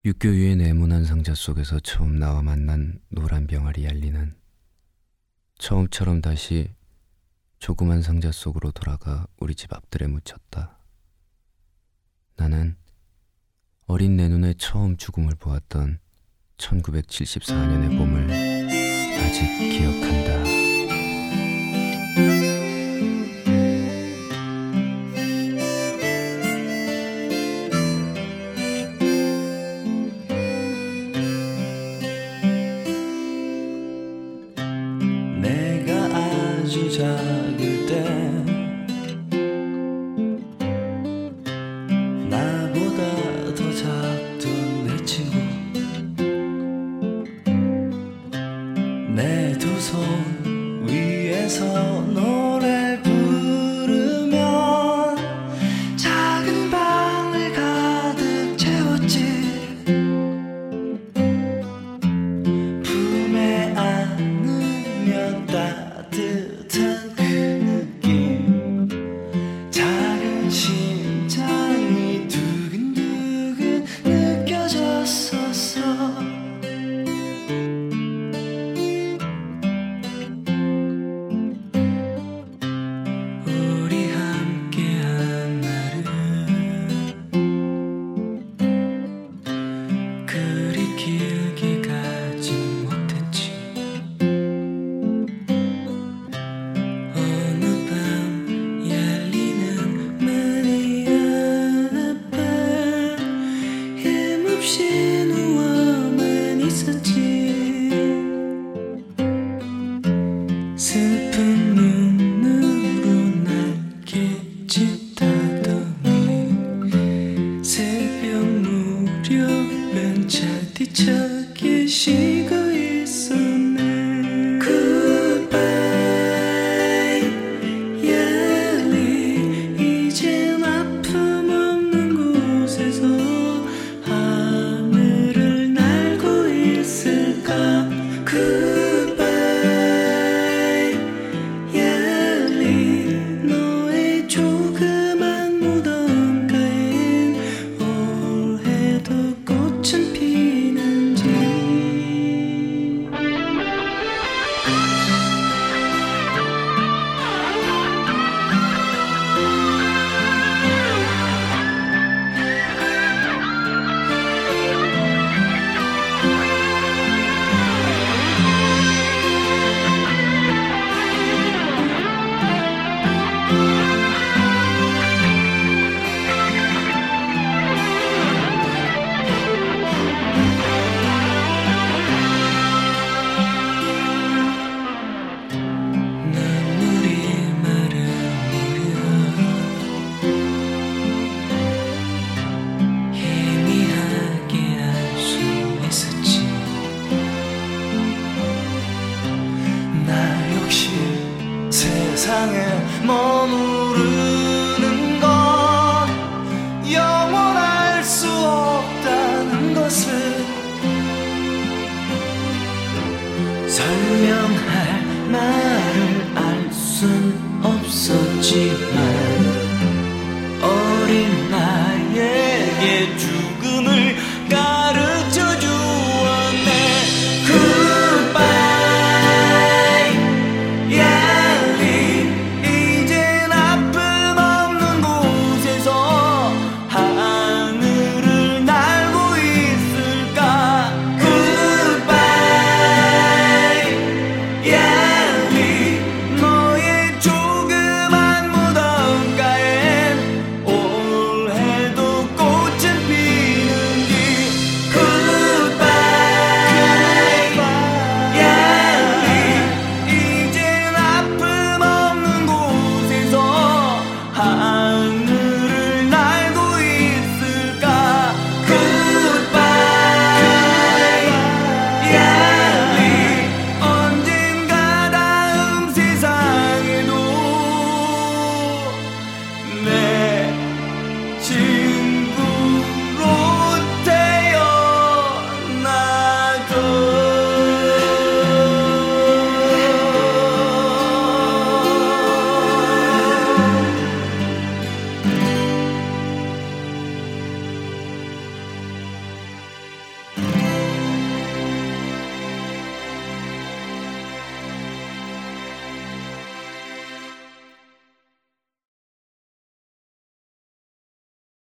육교 위의 네모난 상자 속에서 처음 나와 만난 노란 병아리 알리는 처음처럼 다시 조그만 상자 속으로 돌아가 우리 집 앞들에 묻혔다. 나는 어린 내 눈에 처음 죽음을 보았던 1974년의 봄을 아직 기억한다. 내가 아주 작을 때 나보다 더 작던 내 친구 내 두 손 위에서 노래 부르면 작은 방을 가득 채웠지. 품에 안으면 따뜻한 그 느낌, 작은 심장이 두근두근 느껴졌었어. 우리 함께한 날은 그리 길게 가지 못했지. 어느 밤 열리는 문이 앞에 힘없이 누워만 있었지. 슬픈 눈으로 날 기짓다더니 새벽 무렵엔 차디차게 쉬고 있었네. Goodbye, 얄리. 이젠 아픔 없는 곳에서 하늘을 날고 있을까. Goodbye, 얄리. 너의 조그만 무덤가엔 올해도 꽃은 피는지. 눈물이 마르무려 희미하게 알 수 있었지. 나 역시 세상에 머무르는 건 영원할 수 없다는 것을 설명할 말을 알 순 없었지만